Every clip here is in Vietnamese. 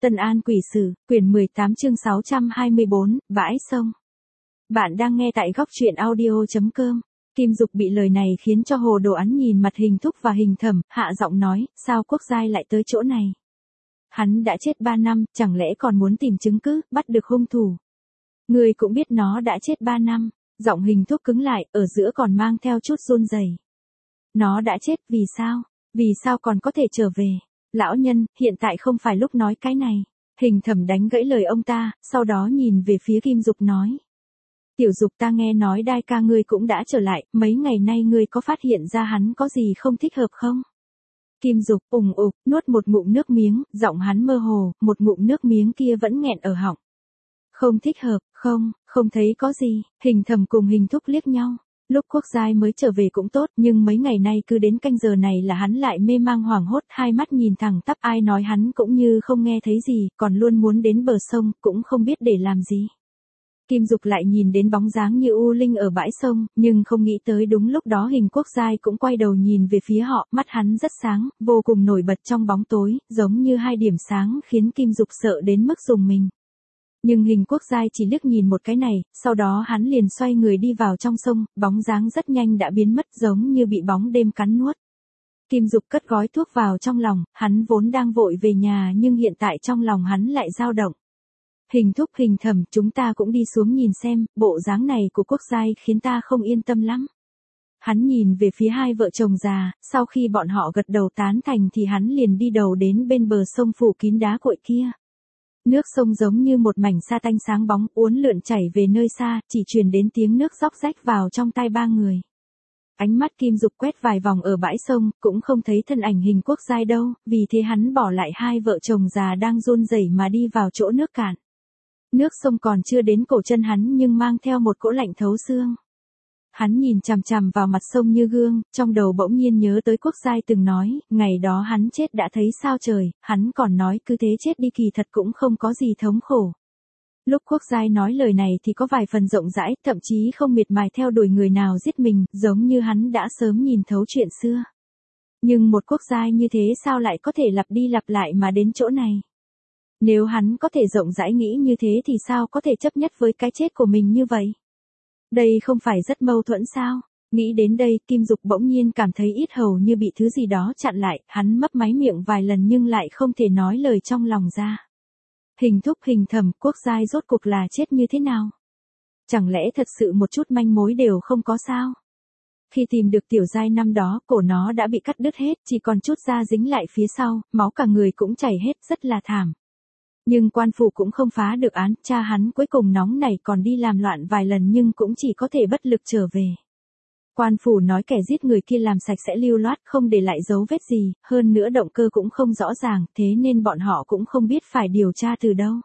Tân An Quỷ Sử, quyển 18 chương 624, bãi sông. Bạn đang nghe tại góc truyện audio.com. Kim Dục bị lời này khiến cho hồ đồ án nhìn mặt Hình Thúc và Hình Thẩm, hạ giọng nói, sao Quốc Giai lại tới chỗ này? Hắn đã chết 3 năm, chẳng lẽ còn muốn tìm chứng cứ, bắt được hung thủ? Người cũng biết nó đã chết 3 năm, giọng Hình Thúc cứng lại, ở giữa còn mang theo chút run rẩy. Nó đã chết, vì sao? Vì sao còn có thể trở về? Lão nhân, hiện tại không phải lúc nói cái này. Hình Thẩm đánh gãy lời ông ta, sau đó nhìn về phía Kim Dục nói. Tiểu Dục, ta nghe nói Đai ca ngươi cũng đã trở lại, mấy ngày nay ngươi có phát hiện ra hắn có gì không thích hợp không? Kim Dục ủng ục, nuốt một ngụm nước miếng, giọng hắn mơ hồ, một ngụm nước miếng kia vẫn nghẹn ở họng. Không thích hợp, không thấy có gì. Hình Thẩm cùng Hình Thúc liếc nhau. Lúc Quốc Giai mới trở về cũng tốt, nhưng mấy ngày nay cứ đến canh giờ này là hắn lại mê mang hoảng hốt, hai mắt nhìn thẳng tắp, ai nói hắn cũng như không nghe thấy gì, còn luôn muốn đến bờ sông, cũng không biết để làm gì. Kim Dục lại nhìn đến bóng dáng như u linh ở bãi sông, nhưng không nghĩ tới đúng lúc đó Hình Quốc Giai cũng quay đầu nhìn về phía họ, mắt hắn rất sáng, vô cùng nổi bật trong bóng tối, giống như hai điểm sáng khiến Kim Dục sợ đến mức rùng mình. Nhưng Hình Quốc Giai chỉ liếc nhìn một cái này, sau đó hắn liền xoay người đi vào trong sông, bóng dáng rất nhanh đã biến mất giống như bị bóng đêm cắn nuốt. Kim Dục cất gói thuốc vào trong lòng, hắn vốn đang vội về nhà nhưng hiện tại trong lòng hắn lại dao động. Hình Thúc, Hình Thẩm, chúng ta cũng đi xuống nhìn xem, bộ dáng này của Quốc Giai khiến ta không yên tâm lắm. Hắn nhìn về phía hai vợ chồng già, sau khi bọn họ gật đầu tán thành thì hắn liền đi đầu đến bên bờ sông phủ kín đá cuội kia. Nước sông giống như một mảnh sa tanh sáng bóng, uốn lượn chảy về nơi xa, chỉ truyền đến tiếng nước róc rách vào trong tai ba người. Ánh mắt Kim Dục quét vài vòng ở bãi sông, cũng không thấy thân ảnh Hình Quốc Giai đâu, vì thế hắn bỏ lại hai vợ chồng già đang run rẩy mà đi vào chỗ nước cạn. Nước sông còn chưa đến cổ chân hắn nhưng mang theo một cỗ lạnh thấu xương. Hắn nhìn chằm chằm vào mặt sông như gương, trong đầu bỗng nhiên nhớ tới Quốc Giai từng nói, ngày đó hắn chết đã thấy sao trời, hắn còn nói cứ thế chết đi kỳ thật cũng không có gì thống khổ. Lúc Quốc Giai nói lời này thì có vài phần rộng rãi, thậm chí không miệt mài theo đuổi người nào giết mình, giống như hắn đã sớm nhìn thấu chuyện xưa. Nhưng một Quốc Giai như thế sao lại có thể lặp đi lặp lại mà đến chỗ này? Nếu hắn có thể rộng rãi nghĩ như thế thì sao có thể chấp nhất với cái chết của mình như vậy? Đây không phải rất mâu thuẫn sao? Nghĩ đến đây, Kim Dục bỗng nhiên cảm thấy ít hầu như bị thứ gì đó chặn lại, hắn mấp máy miệng vài lần nhưng lại không thể nói lời trong lòng ra. Hình Thúc, Hình Thẩm, Quốc Giai rốt cuộc là chết như thế nào? Chẳng lẽ thật sự một chút manh mối đều không có sao? Khi tìm được Tiểu Giai năm đó, cổ nó đã bị cắt đứt hết, chỉ còn chút da dính lại phía sau, máu cả người cũng chảy hết, rất là thảm. Nhưng quan phủ cũng không phá được án, cha hắn cuối cùng nóng nảy còn đi làm loạn vài lần nhưng cũng chỉ có thể bất lực trở về. Quan phủ nói kẻ giết người kia làm sạch sẽ lưu loát, không để lại dấu vết gì, hơn nữa động cơ cũng không rõ ràng, thế nên bọn họ cũng không biết phải điều tra từ đâu.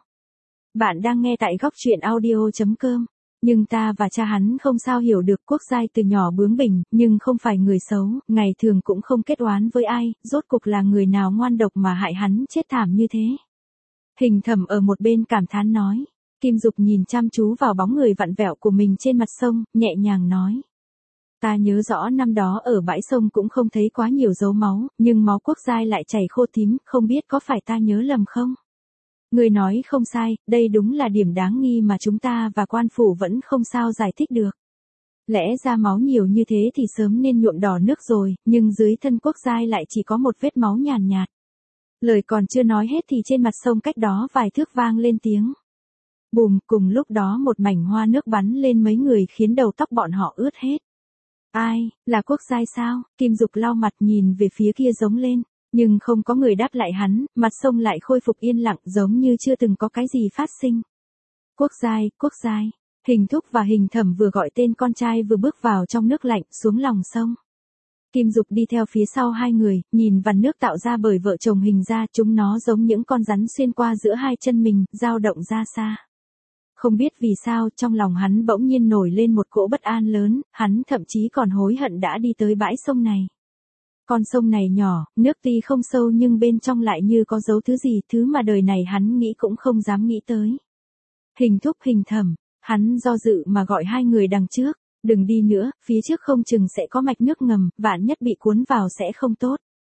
Bạn đang nghe tại góc truyện audio.com. Nhưng ta và cha hắn không sao hiểu được Quốc Giai từ nhỏ bướng bỉnh, nhưng không phải người xấu, ngày thường cũng không kết oán với ai, rốt cuộc là người nào ngoan độc mà hại hắn chết thảm như thế. Hình Thẩm ở một bên cảm thán nói. Kim Dục nhìn chăm chú vào bóng người vặn vẹo của mình trên mặt sông, nhẹ nhàng nói. Ta nhớ rõ năm đó ở bãi sông cũng không thấy quá nhiều dấu máu, nhưng máu Quốc Giai lại chảy khô tím, không biết có phải ta nhớ lầm không? Người nói không sai, đây đúng là điểm đáng nghi mà chúng ta và quan phủ vẫn không sao giải thích được. Lẽ ra máu nhiều như thế thì sớm nên nhuộm đỏ nước rồi, nhưng dưới thân Quốc Giai lại chỉ có một vết máu nhàn nhạt. Lời còn chưa nói hết thì trên mặt sông cách đó vài thước vang lên tiếng. Bùm, cùng lúc đó một mảnh hoa nước bắn lên mấy người khiến đầu tóc bọn họ ướt hết. Ai, là Quốc Giai sao? Kim Dục lau mặt nhìn về phía kia giống lên, nhưng không có người đáp lại hắn, mặt sông lại khôi phục yên lặng giống như chưa từng có cái gì phát sinh. Quốc Giai, Quốc Giai. Hình Thúc và Hình Thẩm vừa gọi tên con trai vừa bước vào trong nước lạnh xuống lòng sông. Kim Dục đi theo phía sau hai người, nhìn vằn nước tạo ra bởi vợ chồng Hình ra, chúng nó giống những con rắn xuyên qua giữa hai chân mình, dao động ra xa. Không biết vì sao, trong lòng hắn bỗng nhiên nổi lên một cỗ bất an lớn, hắn thậm chí còn hối hận đã đi tới bãi sông này. Con sông này nhỏ, nước tuy không sâu nhưng bên trong lại như có giấu thứ gì, thứ mà đời này hắn nghĩ cũng không dám nghĩ tới. Hình Thúc, Hình Thẩm, hắn do dự mà gọi hai người đằng trước. Đừng đi nữa, phía trước không chừng sẽ có mạch nước ngầm, vạn nhất bị cuốn vào sẽ không tốt.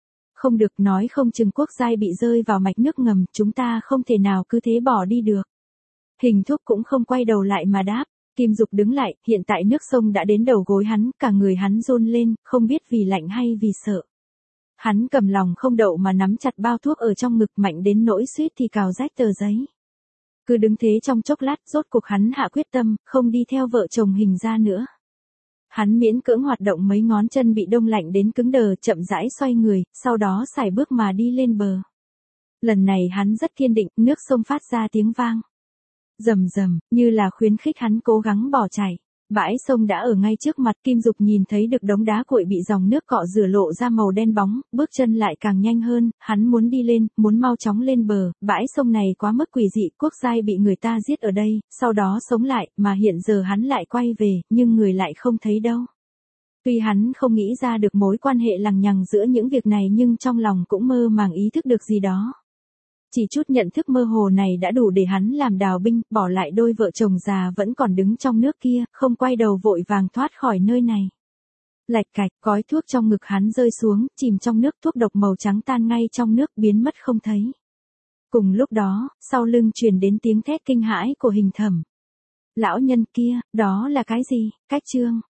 không được, nói không chừng Quốc Giai bị rơi vào mạch nước ngầm, chúng ta không thể nào cứ thế bỏ đi được. Hình thúc cũng không quay đầu lại mà đáp. Kim Dục đứng lại, hiện tại nước sông đã đến đầu gối hắn, cả người hắn run lên, không biết vì lạnh hay vì sợ. Hắn cầm lòng không đậu mà nắm chặt bao thuốc ở trong ngực, mạnh đến nỗi suýt thì cào rách tờ giấy. Cứ đứng thế trong chốc lát, rốt cuộc hắn hạ quyết tâm, không đi theo vợ chồng Hình ra nữa. Hắn miễn cưỡng hoạt động mấy ngón chân bị đông lạnh đến cứng đờ, chậm rãi xoay người, sau đó sải bước mà đi lên bờ. Lần này hắn rất kiên định, nước sông phát ra tiếng vang. Rầm rầm, như là khuyến khích hắn cố gắng bỏ chạy. Bãi sông đã ở ngay trước mặt, Kim Dục nhìn thấy được đống đá cuội bị dòng nước cọ rửa lộ ra màu đen bóng, bước chân lại càng nhanh hơn, hắn muốn đi lên, muốn mau chóng lên bờ, bãi sông này quá mức quỷ dị, Quốc Giai bị người ta giết ở đây, sau đó sống lại, mà hiện giờ hắn lại quay về, nhưng người lại không thấy đâu. Tuy hắn không nghĩ ra được mối quan hệ lằng nhằng giữa những việc này nhưng trong lòng cũng mơ màng ý thức được gì đó. Chỉ chút nhận thức mơ hồ này đã đủ để hắn làm đào binh, bỏ lại đôi vợ chồng già vẫn còn đứng trong nước kia, không quay đầu vội vàng thoát khỏi nơi này. Lạch cạch, gói thuốc trong ngực hắn rơi xuống, chìm trong nước, thuốc độc màu trắng tan ngay trong nước, biến mất không thấy. Cùng lúc đó, sau lưng truyền đến tiếng thét kinh hãi của Hình Thẩm. Lão nhân kia, đó là cái gì? Cách trương.